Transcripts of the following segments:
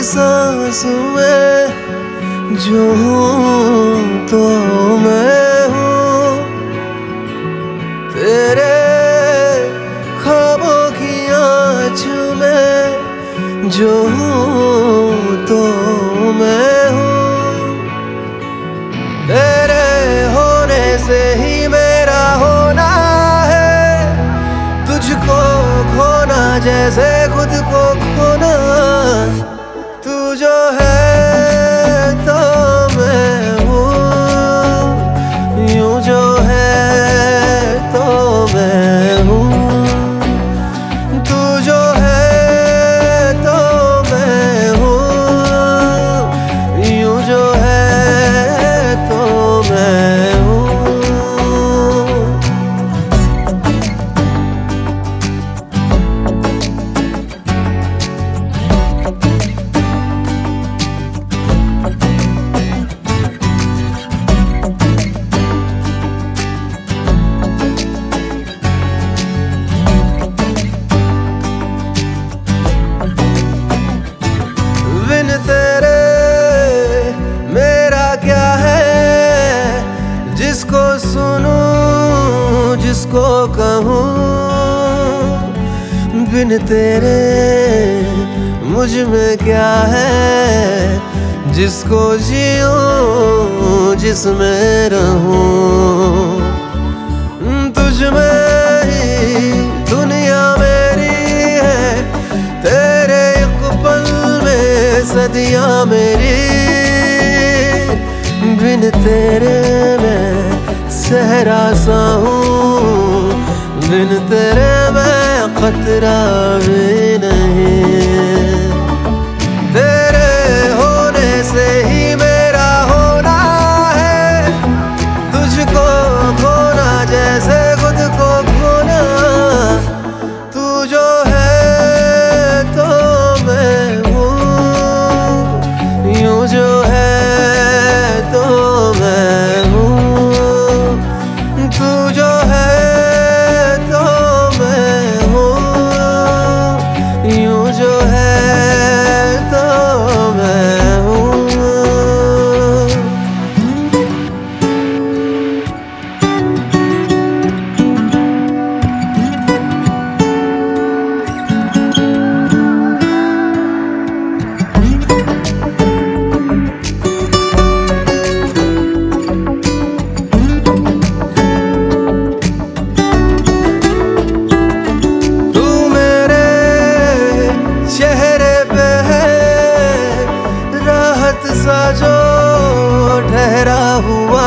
सांस में जो हूँ तो मैं हूँ, तेरे ख्वाबों की आँच में जो हूँ तो मैं हूँ, तेरे होने से ही मेरा होना है, तुझको खोना जैसे खुद को खोना। तू जो है तो मैं हूँ, यूं जो है तो मैं हूँ, तू जो है तो मैं हूँ, यूं जो है तो मैं हूँ। बिन तेरे मेरा क्या है, जिसको सुनूं जिसको कहूँ, बिन तेरे मुझ में क्या है, जिसको जीऊं जिसमें रहूं। तुझ में ही दुनिया मेरी है, तेरे एक पल में सदियां मेरी, बिन तेरे मैं सहरा सा हूँ, बिन तेरे मैं खतरा भी नहीं। तेरे होने से ही मेरा होना है, तुझको खोना जैसे खुद को खोना। तू जो है तो मैं हूँ, यूं जो है तो मैं हूँ, तू जो है तो मैं हूँ, यूं जो है तो मैं हूँ। सा जो ठहरा हुआ,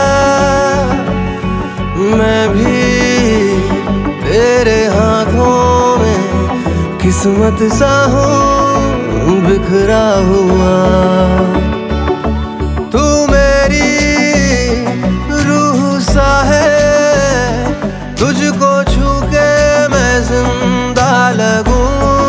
मैं भी तेरे हाथों में किस्मत सा हूँ बिखरा हुआ। तू मेरी रूह सा है, तुझको छू के मैं जिंदा लगूं।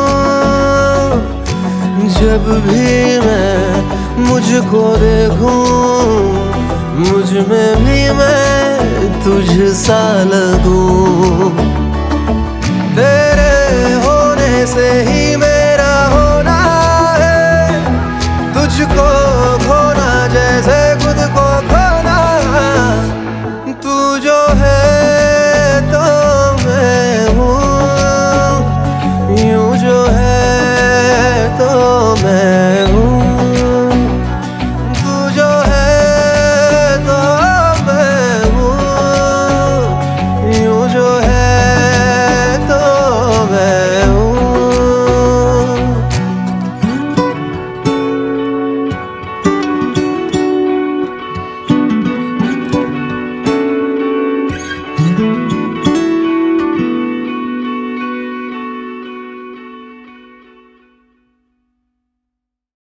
जब भी मैं मुझको देखूं, मुझ में भी मैं तुझ सा लगूं। तेरे होने से ही मेरा होना है, तुझको